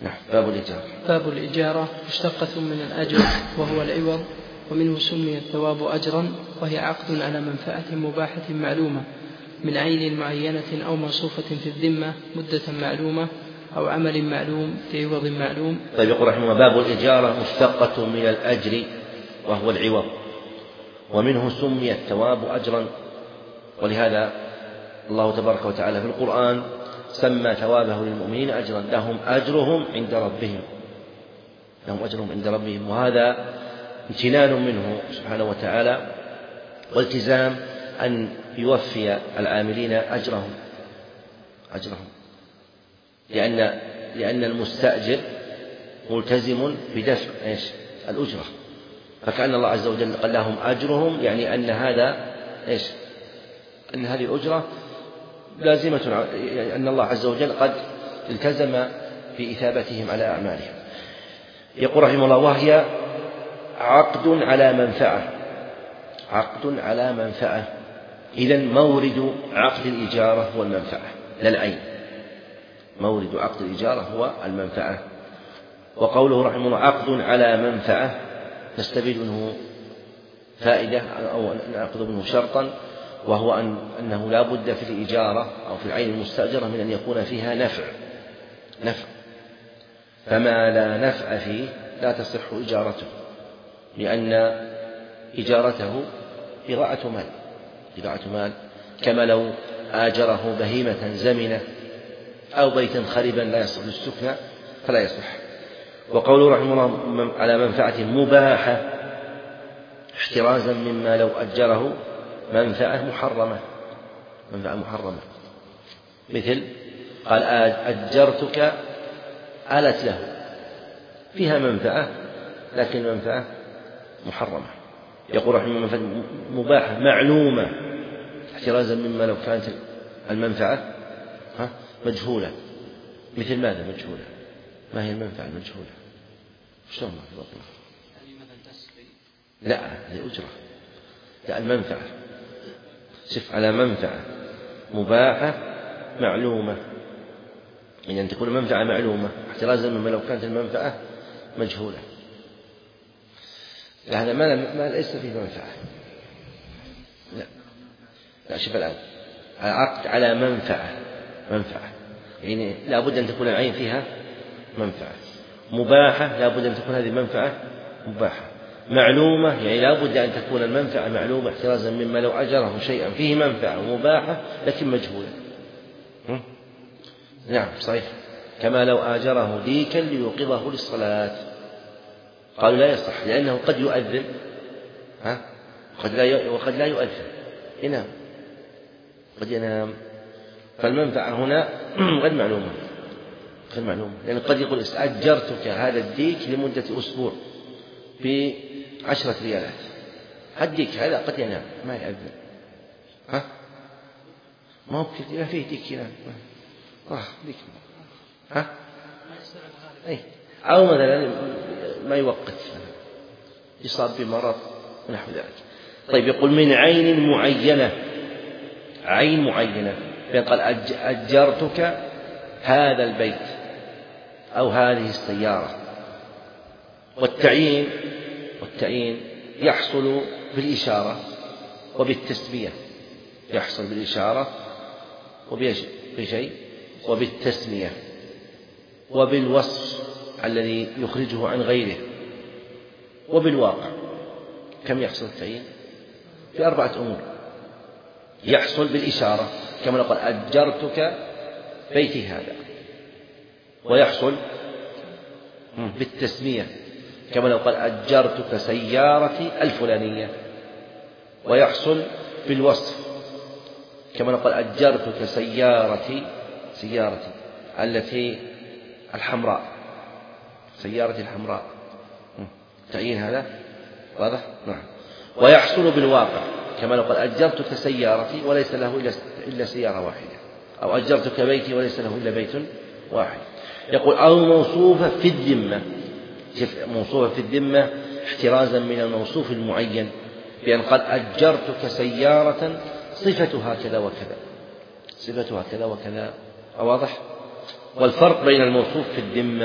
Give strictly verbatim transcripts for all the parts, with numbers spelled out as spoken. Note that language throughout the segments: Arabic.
نعم. باب الإجارة. باب الإجارة مشتقة من الأجر وهو العوض، ومنه سمي الثواب أجرا، وهي عقد على منفعة مباحة معلومة من عين معينة أو موصوفة في الذمة مدة معلومة أو عمل معلوم بعوض معلوم. طيب يقول رحمه الله: باب الإجارة مشتقة من الأجر وهو العوض، ومنه سمي الثواب أجرا، ولهذا الله تبارك وتعالى في القرآن سمى ثوابه للمؤمنين أجرا، لهم أجرهم عند ربهم، لهم أجرهم عند ربهم، وهذا امتنان منه سبحانه وتعالى والتزام أن يوفي العاملين أجرهم أجرهم لأن لأن المستأجر ملتزم بدفع إيش الأجرة، فكأن الله عز وجل قال لهم أجرهم، يعني أن هذا إيش أن هذه الأجرة لازمة، يعني أن الله عز وجل قد التزم بإثابتهم على أعمالهم. يقول رحمه الله: وهي عقد على منفعة، عقد على منفعة. إذن مورد عقد الإجارة هو المنفعة لا العين، مورد عقد الإجارة هو المنفعة. وقوله رحمه الله عقد على منفعة نستفيد منه فائدة أو نأخذ منه شرطا، وهو أن أنه لا بد في الإجارة أو في العين المستأجرة من أن يكون فيها نفع نفع فما لا نفع فيه لا تصح إجارته، لأن إجارته إضاعة مال إضاعة مال كما لو آجره بهيمة زمنة أو بيتا خربا لا يصح للسكنى فلا يصح. وقوله رحمه الله على منفعة مباحة احترازا مما لو أجره منفعة محرمة منفعة محرمة مثل قال أجرتك آلت له، فيها منفعة لكن منفعة محرمة. يقول رحمه الله منفعة مباحة معلومة احترازا مما لو كانت المنفعة مجهولة. مثل ماذا مجهولة؟ ما هي المنفعة المجهولة؟ شلون ما في بطنه؟ لا هذه أجرة، لا المنفعة شف على منفعة مباحة معلومة، يعني أن تكون منفعة معلومة احترازا مما لو كانت المنفعة مجهولة. هذا ما, ما ليس فيه منفعة. لا لا شوف الآن عقد على منفعة منفعة يعني لا بد أن تكون العين فيها منفعة مباحة، لا بد أن تكون هذه المنفعة مباحة معلومة، يعني لا بد أن تكون المنفعة معلومة احترازا مما لو أجره شيئا فيه منفعة مباحة لكن مجهولة. نعم صحيح، كما لو آجره ديكا ليوقظه للصلاة، قالوا لا يصح لأنه قد يؤذن ها قد لا وقد لا يؤذن ينام قد ينام، فالمنفعة هنا غير معلومة غير معلومة لأن قد يقول أجرتك هذا الديك لمدة أسبوع بعشرة ريالات، الديك هذا قد ينام ما يأذن ها ما هو كثير فيه ديك ينام آه ديك ها أي أو مثلا ما يوقت يصاب بمرض ونحو ذلك. طيب يقول من عين معينة، عين معينة قال أجرتك هذا البيت أو هذه السيارة، والتعيين والتعيين يحصل بالإشارة وبالتسمية، يحصل بالإشارة وبشيء وبالتسمية وبالوصف الذي يخرجه عن غيره وبالواقع. كم يحصل التعيين؟ في أربعة أمور. يحصل بالإشارة كما نقول أجرتك بيتي هذا، ويحصل بالتسمية كما لو قال أجرتك سيارتي الفلانية، ويحصل بالوصف كما نقول أجرتك سيارتي سيارتي التي الحمراء سيارتي الحمراء، تعيين هذا واضح؟ نعم. ويحصل بالواقع كما لو قال أجرتك سيارتي وليس له إلا سيارة واحدة، أو أجرتك بيتي وليس له إلا بيت واحد. يقول أو موصوفة في الذمة، موصوفة في الذمة احترازا من الموصوف المعين، بأن قد أجرتك سيارة صفتها كذا وكذا صفتها كذا وكذا، واضح؟ والفرق بين الموصوف في الذمة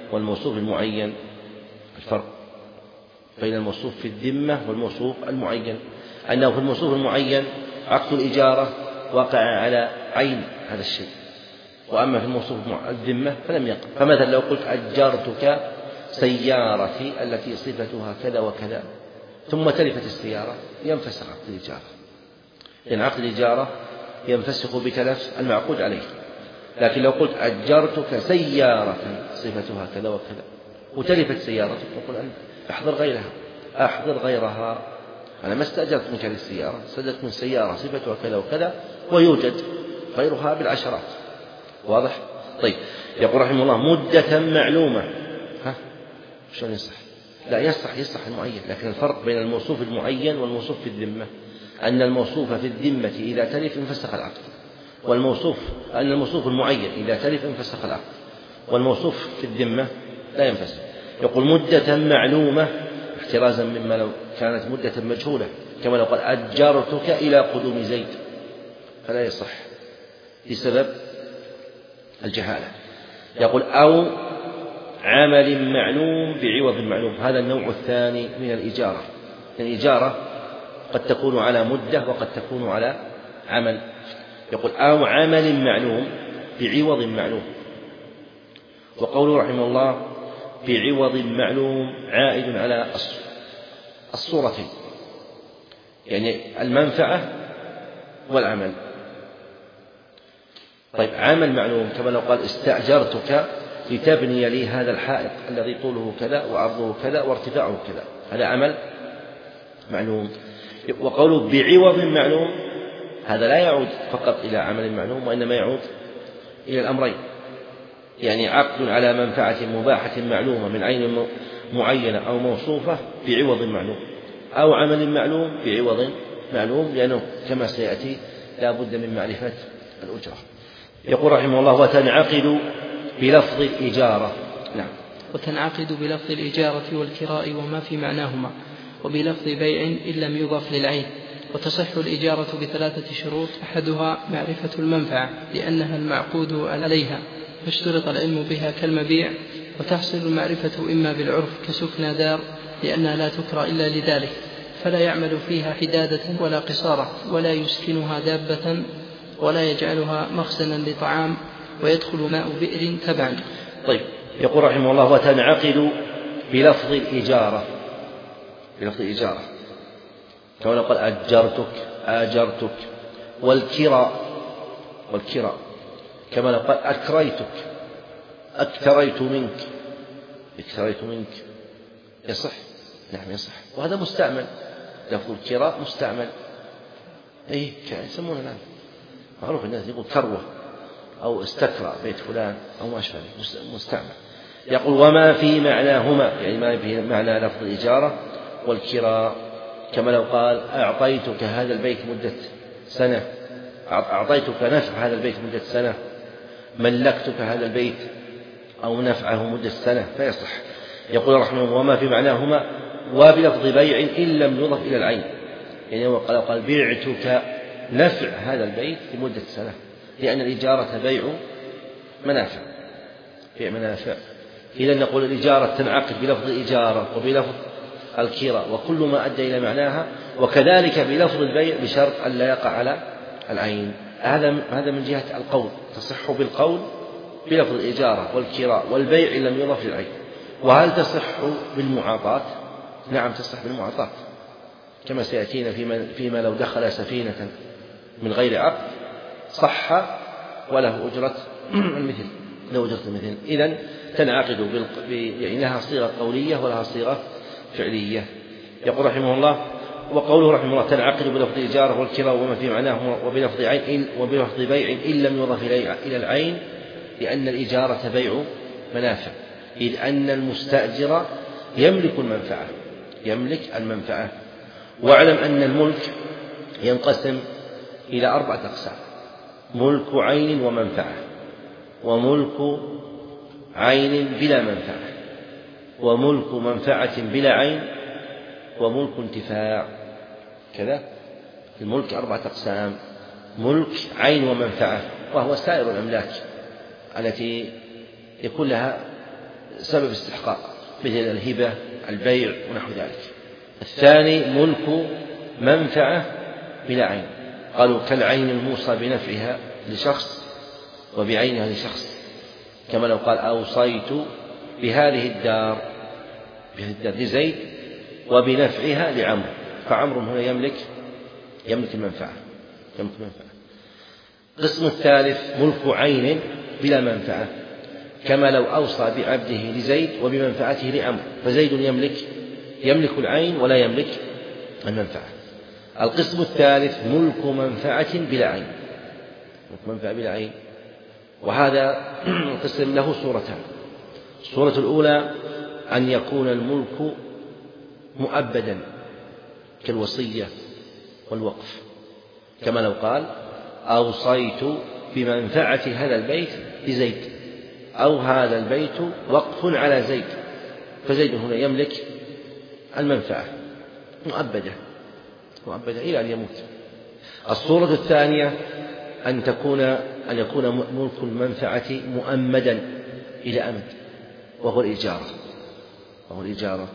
والموصوف المعين. الفرق بين الموصوف في الذمة والموصوف المعين أنه في الموصوف المعين عقد الإجارة واقع على عين هذا الشيء، وأما في الموصوف الذمة فلم يقع. فمثلا لو قلت أجرتك سيارتي التي صفتها كذا وكذا ثم تلفت السيارة ينفسخ عقد الإجارة، لأن عقد الإجارة ينفسخ بتلف المعقود عليه. لكن لو قلت أجرتك سيارة صفتها كذا وكذا وتلفت سيارتك نقول أن أحضر غيرها أحضر غيرها أنا ما استأجرت منك هذه السيارة، استأجرت من سيارة صفتها كذا وكذا ويوجد غيرها بالعشرات. واضح؟ طيب يقول رحمه الله مدة معلومة. ها شلون يصح؟ لا يصح يصح المعين، لكن الفرق بين الموصوف المعين والموصوف في الذمة أن الموصوف في الذمة إذا تلف انفسخ العقد، والموصوف أن الموصوف المعين إذا تلف انفسخ العقد، والموصوف في الذمة لا ينفسخ. يقول مدة معلومة احترازا مما لو كانت مدة مجهولة، كما لو قال أجرتك إلى قدوم زيد فلا يصح بسبب الجهالة. يقول أو عمل معلوم بعوض معلوم، هذا النوع الثاني من الإجارة. الإجارة قد تكون على مدة وقد تكون على عمل. يقول أو عمل معلوم بعوض معلوم. وقوله رحمه الله بعوض معلوم عائد على الصورتين، يعني المنفعة والعمل. طيب عمل معلوم كما لو قال استأجرتك لتبني لي هذا الحائط الذي طوله كذا وعرضه كذا وارتفاعه كذا، هذا عمل معلوم. وقوله بعوض معلوم هذا لا يعود فقط إلى عمل معلوم، وإنما يعود إلى الأمرين، يعني عقد على منفعة مباحة معلومة من عين معينة أو موصوفة بعوض معلوم، أو عمل معلوم بعوض معلوم، لأنه كما سيأتي لا بد من معرفة الأجرة. يقول رحمه الله وتنعقد بلفظ الإجارة. نعم. وتنعقد بلفظ الإجارة والكراء وما في معناهما، وبلفظ بيع إن لم يضف للعين. وتصح الإجارة بثلاثة شروط، أحدها معرفة المنفعة لأنها المعقود عليها فاشترط العلم بها كالمبيع، وتحصل المعرفة إما بالعرف كسكنى دار لأنها لا تكرى إلا لذلك فلا يعمل فيها حدادة ولا قصارة، ولا يسكنها دابة ولا يجعلها مخزنا لطعام، ويدخل ماء بئر تبعا. طيب يقول رحمه الله وتنعقد بلفظ الإجارة، بلفظ الإجارة كما قال أجرتك آجرتك. والكراء، والكراء كما قال أكريتك أكتريت منك اكتريت منك، يصح. نعم يصح، وهذا مستعمل، لفظ الكراء مستعمل. ايه يسمونه الآن معروف الناس يقول كروة أو استكرى بيت فلان أو ما أشبه مستعمل. يقول وما في معناهما، يعني ما في معنى لفظ الإجارة والكراء، كما لو قال أعطيتك هذا البيت مدة سنة، أعطيتك نفع هذا البيت مدة سنة، ملكتك هذا البيت أو نفعه مدة سنة فيصح. يقول رحمه الله وما في معناهما وبلفظ بيع إن لم يضف إلى العين، يعني قال قال بعتك نفع هذا البيت لمدة سنة، لأن الإجارة بيع منافع، بيع منافع. إذا نقول الإجارة تنعقد بلفظ الإجارة وبلفظ الكراء وكل ما أدى إلى معناها، وكذلك بلفظ البيع بشرط أن لا يقع على العين. هذا هذا من جهة القول، تصح بالقول بلفظ الإجارة والكراء والبيع إن لم يضف للعين. وهل تصح بالمعاطاة؟ نعم تصح بالمعاطاة، كما سيأتينا فيما, فيما لو دخل سفينة من غير عقد صح وله أجرة المثل، له أجرة المثل. إذن تنعقد بالق... يعني لها صيغة قولية ولها صيغة فعلية. يقول رحمه الله وقوله رحمه الله تنعقد بلفظ الإجارة والكراء وما في معناه وبلفظ عين وبلفظ بيع إن لم يضف إلى العين، لأن الإجارة بيع منافع، إذ أن المستأجر يملك المنفعة يملك المنفعة. واعلم أن الملك ينقسم إلى أربعة أقسام: ملك عين ومنفعة، وملك عين بلا منفعة، وملك منفعة بلا عين، وملك انتفاع. كذا الملك أربعة أقسام: ملك عين ومنفعة، وهو سائر الأملاك التي يكون لها سبب استحقاق مثل الهبة البيع ونحو ذلك. الثاني ملك منفعة بلا عين، قالوا كالعين الموصى بنفعها لشخص وبعينها لشخص، كما لو قال أوصيت بهذه الدار بهذه الدار لزيد وبنفعها لعمرو، فعمرو هنا يملك يملك المنفعة يملك المنفعة. القسم الثالث ملك عين بلا منفعة، كما لو أوصى بعبده لزيد وبمنفعته لعمرو، فزيد يملك يملك العين ولا يملك المنفعة. القسم الثالث ملك منفعة بلا عين، ملك منفعة بلا عين، وهذا القسم له صورتان. الصورة الأولى أن يكون الملك مؤبدا كالوصية والوقف، كما لو قال أوصيت بمنفعة هذا البيت لزيد، أو هذا البيت وقف على زيد، فزيد هنا يملك المنفعة مؤبدة مؤبدة إلى أن يموت. الصورة الثانية أن تكون أن يكون ملك المنفعة مؤمدا إلى أمد، وهو الإجارة وهو الإجارة.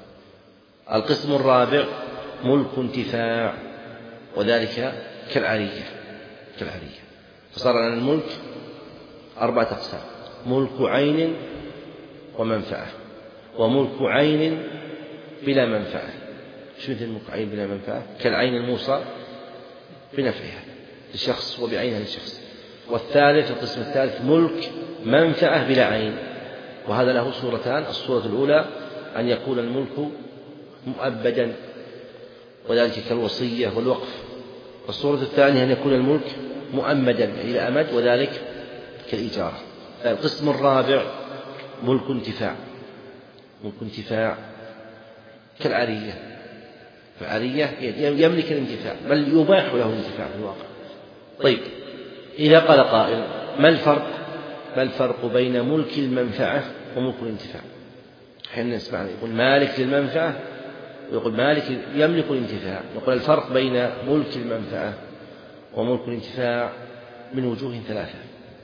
القسم الرابع ملك انتفاع، وذلك كالعرية كالعرية فصار لنا الملك أربعة أقسام: ملك عين ومنفعة، وملك عين بلا منفعة. شو مثل ملك عين بلا منفعة؟ كالعين الموصى بنفعها لشخص وبعينها لشخص. والثالث القسم الثالث ملك منفعة بلا عين، وهذا له صورتان: الصورة الأولى أن يكون الملك مؤبدا، وذلك كالوصية والوقف. والصورة الثانية أن يكون الملك مؤمدا إلى أمد، وذلك كالإجارة. القسم الرابع ملك انتفاع ملك انتفاع كالعرية، فالعرية يملك الانتفاع بل يباح له الانتفاع في الواقع. طيب، إذا قال قائل ما الفرق ما الفرق بين ملك المنفعة وملك الانتفاع؟ حين نسمع يقول مالك للمنفعة ويقول مالك يملك الانتفاع، نقول الفرق بين ملك المنفعة وملك الانتفاع من وجوه ثلاثة.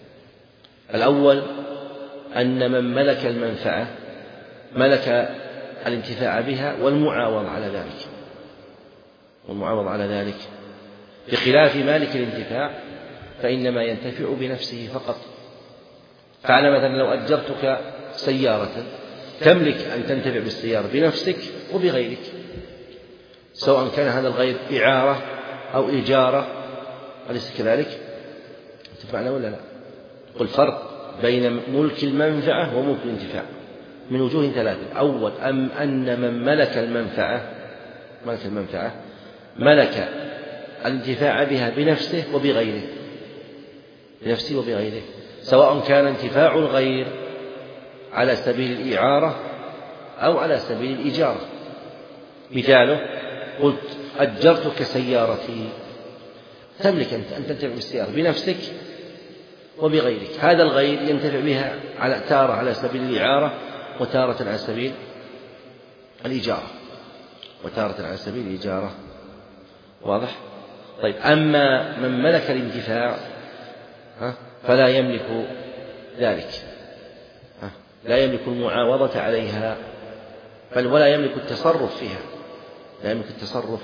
الأول أن من ملك المنفعة ملك الانتفاع بها والمعاوض على ذلك والمعاوض على ذلك بخلاف مالك الانتفاع فإنما ينتفع بنفسه فقط. فأنا مثلا لو أجرتك سيارة تملك أن تنتفع بالسيارة بنفسك وبغيرك، سواء كان هذا الغير إعارة أو إيجارة، أليس كذلك؟ تفعل ولا لا؟ قل فرق بين ملك المنفعة وملك الانتفاع من وجوه ثلاثة. أول أم أن من ملك المنفعة ملك المنفعة ملك الانتفاع بها بنفسه وبغيره بنفسه وبغيره، سواء كان انتفاع الغير على سبيل الإعارة أو على سبيل الإيجارة. مثاله قلت أجرتك سيارتي، تملك أن تنتفع بالسيارة بنفسك وبغيرك، هذا الغير ينتفع بها على تارة على سبيل الإعارة وتارة على سبيل الإيجارة وتارة على سبيل الإيجارة. واضح؟ طيب، أما من ملك الانتفاع فلا يملك ذلك، لا يملك المعاوضة عليها، بل ولا يملك التصرف فيها لا يملك التصرف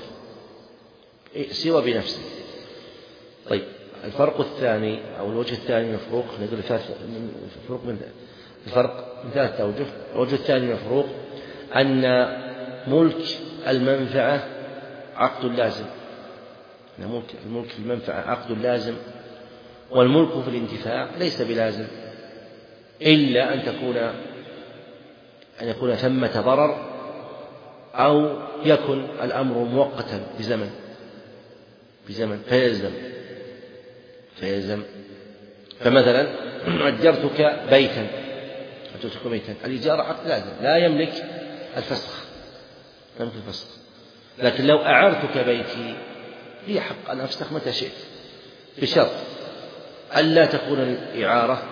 سوى بنفسه. طيب، الفرق الثاني أو الوجه الثاني من الفروق، نقول الفروق من الفرق من ثلاثة أوجه. الوجه الثاني من الفروق أن ملك المنفعة عقد لازم، ملك الملك في المنفعة عقد لازم، والملك في الانتفاع ليس بلازم، إلا أن تكون أن يكون ثمة ضرر أو يكن الأمر مؤقتا بزمن بزمن فيلزم فيلزم فمثلا أجرتك بيتا أجرتك بيتا الإجارة عقد لازم لا يملك الفسخ لا يملك الفسخ، لكن لو أعرتك بيتي لي حق أن أفسخ متى شئت بشرط ألا تكون الإعارة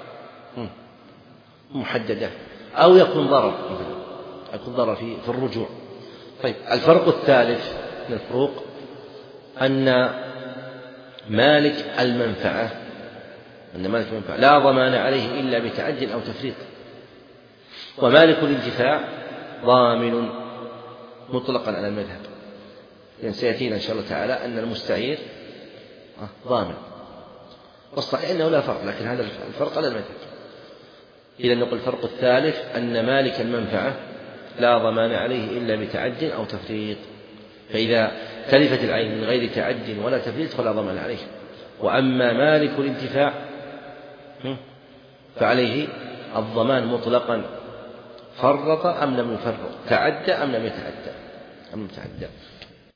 محددة أو يكون ضرر يكون ضرر في في الرجوع. طيب، الفرق الثالث من الفروق أن مالك المنفعة أن مالك المنفعة لا ضمان عليه إلا بتعد أو تفريط، ومالك الانتفاع ضامن مطلقا على المذهب، لأن سيأتينا إن شاء الله تعالى أن المستعير ضامن، والصحيح أنه لا فرق، لكن هذا الفرق على المذهب. إذا نقول الفرق الثالث أن مالك المنفعة لا ضمان عليه إلا بتعد أو تفريط، فإذا تلفت العين من غير تعد ولا تفريط فلا ضمان عليه. وأما مالك الانتفاع فعليه الضمان مطلقا، فرط أم لم يفرط، تعدى أم لم يتعدى أم يتعدى.